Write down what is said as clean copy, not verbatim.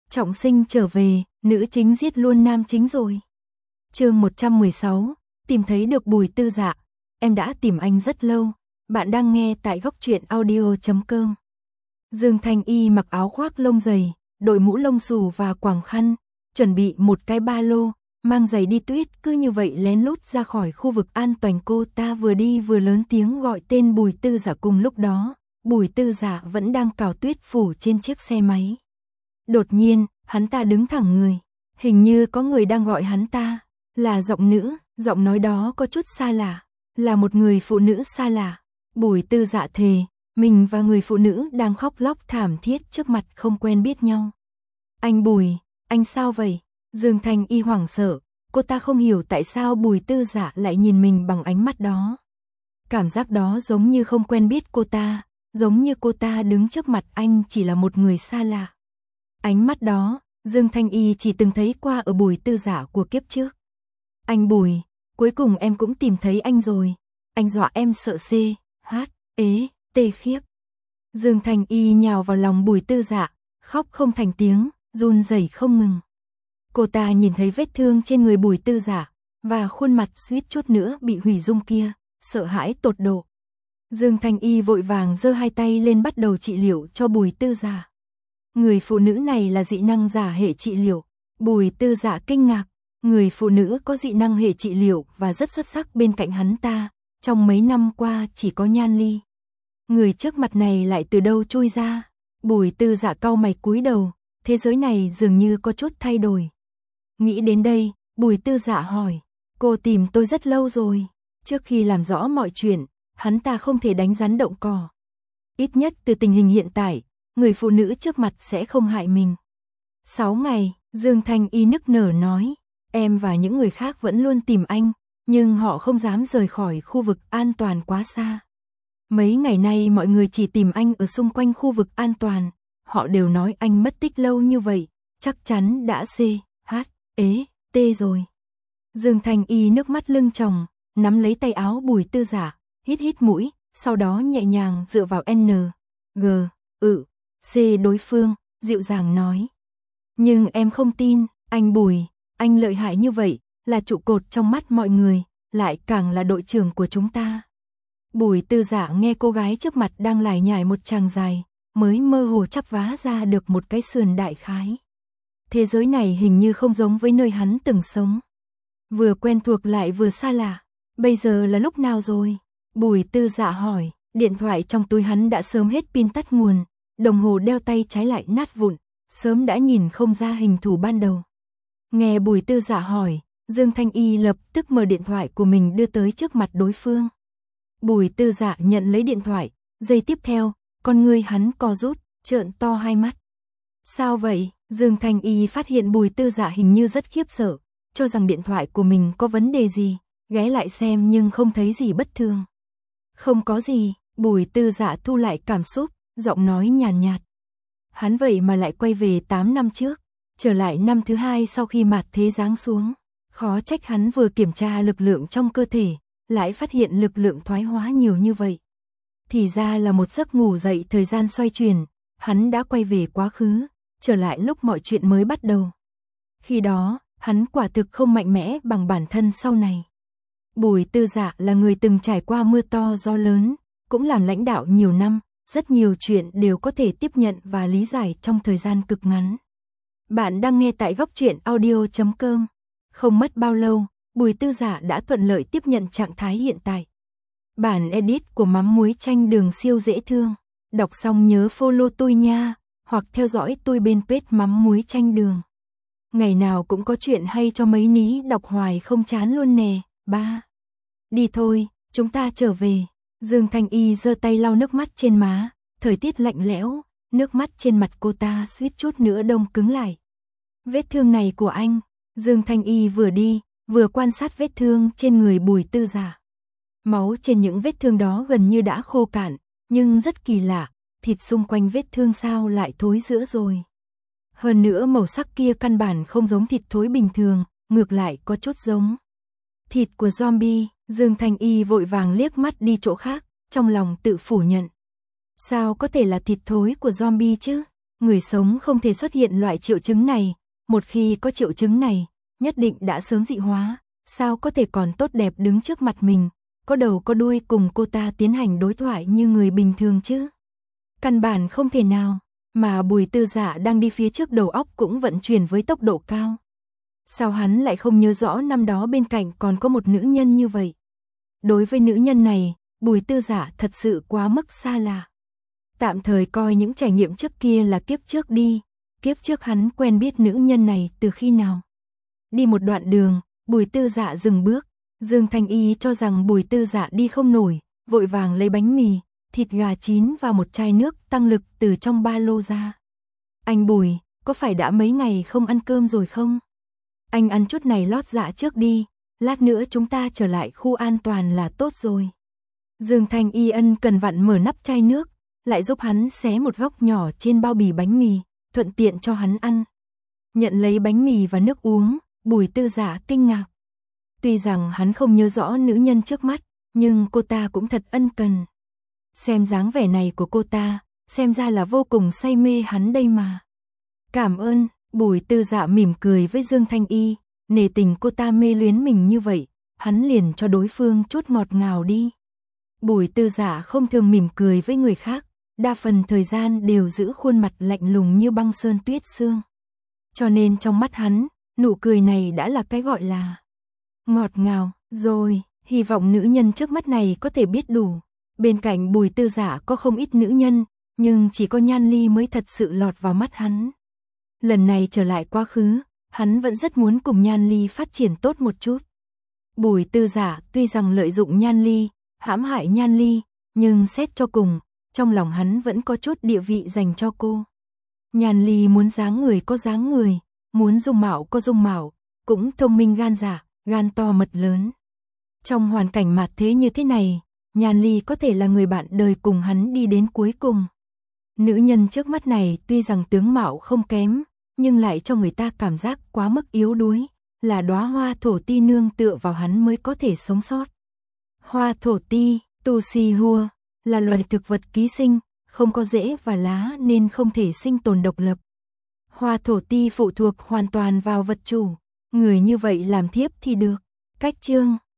Trọng sinh trở về, nữ chính giết luôn nam chính rồi. Chương 116, tìm thấy được Bùi Tư Dạ. Em đã tìm anh rất lâu. Bạn đang nghe tại góc truyện audio.com. Dương Thanh Y mặc áo khoác lông dày, đội mũ lông xù và quàng khăn, chuẩn bị một cái ba lô, mang giày đi tuyết, cứ như vậy lén lút ra khỏi khu vực an toàn. Cô ta vừa đi vừa lớn tiếng gọi tên Bùi Tư Dạ. Cùng lúc đó, Bùi Tư Dạ vẫn đang cào tuyết phủ trên chiếc xe máy. Đột nhiên, hắn ta đứng thẳng người, hình như có người đang gọi hắn ta, là giọng nữ, giọng nói đó có chút xa lạ, là một người phụ nữ xa lạ. Bùi Tư Dạ thề, mình và người phụ nữ đang khóc lóc thảm thiết trước mặt không quen biết nhau. Anh Bùi, anh sao vậy? Dương Thanh Y hoảng sợ, cô ta không hiểu tại sao Bùi Tư Dạ lại nhìn mình bằng ánh mắt đó. Cảm giác đó giống như không quen biết cô ta, giống như cô ta đứng trước mặt anh chỉ là một người xa lạ. Ánh mắt đó, Dương Thanh Y chỉ từng thấy qua ở Bùi Tư Dạ của kiếp trước. Anh Bùi, cuối cùng em cũng tìm thấy anh rồi. Anh dọa em sợ tê khiếp. Dương Thanh Y nhào vào lòng Bùi Tư Dạ, khóc không thành tiếng, run rẩy không ngừng. Cô ta nhìn thấy vết thương trên người Bùi Tư Dạ và khuôn mặt suýt chút nữa bị hủy dung kia, sợ hãi tột độ. Dương Thanh Y vội vàng giơ hai tay lên bắt đầu trị liệu cho Bùi Tư Dạ. Người phụ nữ này là dị năng giả hệ trị liệu. Bùi Tư Dạ kinh ngạc, người phụ nữ có dị năng hệ trị liệu và rất xuất sắc bên cạnh hắn ta, trong mấy năm qua chỉ có Nhan Ly. Người trước mặt này lại từ đâu chui ra? Bùi Tư Dạ cau mày cúi đầu, thế giới này dường như có chút thay đổi. Nghĩ đến đây, Bùi Tư Dạ hỏi, cô tìm tôi rất lâu rồi. Trước khi làm rõ mọi chuyện, hắn ta không thể đánh rắn động cỏ. Ít nhất từ tình hình hiện tại, người phụ nữ trước mặt sẽ không hại mình. 6 ngày, Dương Thanh Y nức nở nói, em và những người khác vẫn luôn tìm anh, nhưng họ không dám rời khỏi khu vực an toàn quá xa. Mấy ngày nay mọi người chỉ tìm anh ở xung quanh khu vực an toàn, họ đều nói anh mất tích lâu như vậy, chắc chắn đã rồi. Dương Thanh Y nước mắt lưng tròng, nắm lấy tay áo Bùi Tư Dạ, hít mũi, sau đó nhẹ nhàng dựa vào C đối phương, dịu dàng nói. Nhưng em không tin, anh Bùi, anh lợi hại như vậy, là trụ cột trong mắt mọi người, lại càng là đội trưởng của chúng ta. Bùi Tư Dạ nghe cô gái trước mặt đang lải nhải một tràng dài, mới mơ hồ chắp vá ra được một cái sườn đại khái. Thế giới này hình như không giống với nơi hắn từng sống. Vừa quen thuộc lại vừa xa lạ. Bây giờ là lúc nào rồi? Bùi Tư Dạ hỏi, điện thoại trong túi hắn đã sớm hết pin tắt nguồn, đồng hồ đeo tay trái lại nát vụn, sớm đã nhìn không ra hình thù ban đầu. Nghe Bùi Tư Dạ hỏi, Dương Thanh Y lập tức mở điện thoại của mình đưa tới trước mặt đối phương. Bùi Tư Dạ nhận lấy điện thoại, giây tiếp theo, con ngươi hắn co rút, trợn to hai mắt. Sao vậy? Dương Thanh Y phát hiện Bùi Tư Dạ hình như rất khiếp sợ, cho rằng điện thoại của mình có vấn đề gì, ghé lại xem nhưng không thấy gì bất thường. Không có gì, Bùi Tư Dạ thu lại cảm xúc, giọng nói nhàn nhạt. Hắn vậy mà lại quay về 8 năm trước, trở lại năm thứ 2 sau khi mạt thế giáng xuống. Khó trách hắn vừa kiểm tra lực lượng trong cơ thể, lại phát hiện lực lượng thoái hóa nhiều như vậy. Thì ra là một giấc ngủ dậy thời gian xoay chuyển, hắn đã quay về quá khứ, trở lại lúc mọi chuyện mới bắt đầu. Khi đó, hắn quả thực không mạnh mẽ bằng bản thân sau này. Bùi Tư Dạ là người từng trải qua mưa to gió lớn, cũng làm lãnh đạo nhiều năm, rất nhiều chuyện đều có thể tiếp nhận và lý giải trong thời gian cực ngắn. Bạn đang nghe tại góc truyện audio.com. Không mất bao lâu, Bùi Tư Dạ đã thuận lợi tiếp nhận trạng thái hiện tại. Bản edit của mắm muối chanh đường siêu dễ thương. Đọc xong nhớ follow tôi nha, hoặc theo dõi tôi bên page mắm muối chanh đường. Ngày nào cũng có chuyện hay cho mấy ní đọc hoài không chán luôn nè. 3. Đi thôi, chúng ta trở về. Dương Thanh Y giơ tay lau nước mắt trên má, thời tiết lạnh lẽo, nước mắt trên mặt cô ta suýt chút nữa đông cứng lại. Vết thương này của anh, Dương Thanh Y vừa đi, vừa quan sát vết thương trên người Bùi Tư Dạ. Máu trên những vết thương đó gần như đã khô cạn, nhưng rất kỳ lạ, thịt xung quanh vết thương sao lại thối rữa rồi. Hơn nữa màu sắc kia căn bản không giống thịt thối bình thường, ngược lại có chút giống thịt của zombie. Dương Thanh Y vội vàng liếc mắt đi chỗ khác, trong lòng tự phủ nhận. Sao có thể là thịt thối của zombie chứ? người sống không thể xuất hiện loại triệu chứng này, một khi có triệu chứng này, nhất định đã sớm dị hóa, sao có thể còn tốt đẹp đứng trước mặt mình, có đầu có đuôi cùng cô ta tiến hành đối thoại như người bình thường chứ. Căn bản không thể nào, mà Bùi Tư Dạ đang đi phía trước, đầu óc cũng vận chuyển với tốc độ cao. Sao hắn lại không nhớ rõ năm đó bên cạnh còn có một nữ nhân như vậy? Đối với nữ nhân này, Bùi Tư Dạ thật sự quá mức xa lạ. Tạm thời coi những trải nghiệm trước kia là kiếp trước đi, kiếp trước hắn quen biết nữ nhân này từ khi nào? Đi một đoạn đường, Bùi Tư Dạ dừng bước, Dương Thanh Y cho rằng Bùi Tư Dạ đi không nổi, vội vàng lấy bánh mì, thịt gà chín và một chai nước tăng lực từ trong ba lô ra. Anh Bùi, có phải đã mấy ngày không ăn cơm rồi không? Anh ăn chút này lót dạ trước đi, lát nữa chúng ta trở lại khu an toàn là tốt rồi. Dương Thanh Y ân cần vặn mở nắp chai nước, lại giúp hắn xé một góc nhỏ trên bao bì bánh mì, thuận tiện cho hắn ăn. Nhận lấy bánh mì và nước uống, Bùi Tư Dạ kinh ngạc. Tuy rằng hắn không nhớ rõ nữ nhân trước mắt, nhưng cô ta cũng thật ân cần. Xem dáng vẻ này của cô ta, xem ra là vô cùng say mê hắn đây mà. Cảm ơn, Bùi Tư Dạ mỉm cười với Dương Thanh Y, nể tình cô ta mê luyến mình như vậy, hắn liền cho đối phương chút ngọt ngào đi. Bùi Tư Dạ không thường mỉm cười với người khác, đa phần thời gian đều giữ khuôn mặt lạnh lùng như băng sơn tuyết sương. Cho nên trong mắt hắn, nụ cười này đã là cái gọi là ngọt ngào, rồi, hy vọng nữ nhân trước mắt này có thể biết đủ. Bên cạnh Bùi Tư Dạ có không ít nữ nhân, nhưng chỉ có Nhan Ly mới thật sự lọt vào mắt hắn. Lần này trở lại quá khứ, hắn vẫn rất muốn cùng Nhan Ly phát triển tốt một chút. Bùi Tư Dạ tuy rằng lợi dụng Nhan Ly, hãm hại Nhan Ly, nhưng xét cho cùng, trong lòng hắn vẫn có chút địa vị dành cho cô. Nhan Ly muốn dáng người có dáng người, muốn dung mạo có dung mạo, cũng thông minh gan dạ, gan to mật lớn. Trong hoàn cảnh mạt thế như thế này, Nhan Ly có thể là người bạn đời cùng hắn đi đến cuối cùng. Nữ nhân trước mắt này tuy rằng tướng mạo không kém, nhưng lại cho người ta cảm giác quá mức yếu đuối, là đóa hoa thổ ti nương tựa vào hắn mới có thể sống sót. Hoa thổ ti, tu si hua, là loài thực vật ký sinh, không có rễ và lá nên không thể sinh tồn độc lập. Hoa thổ ti phụ thuộc hoàn toàn vào vật chủ, người như vậy làm thiếp thì được. Cách chương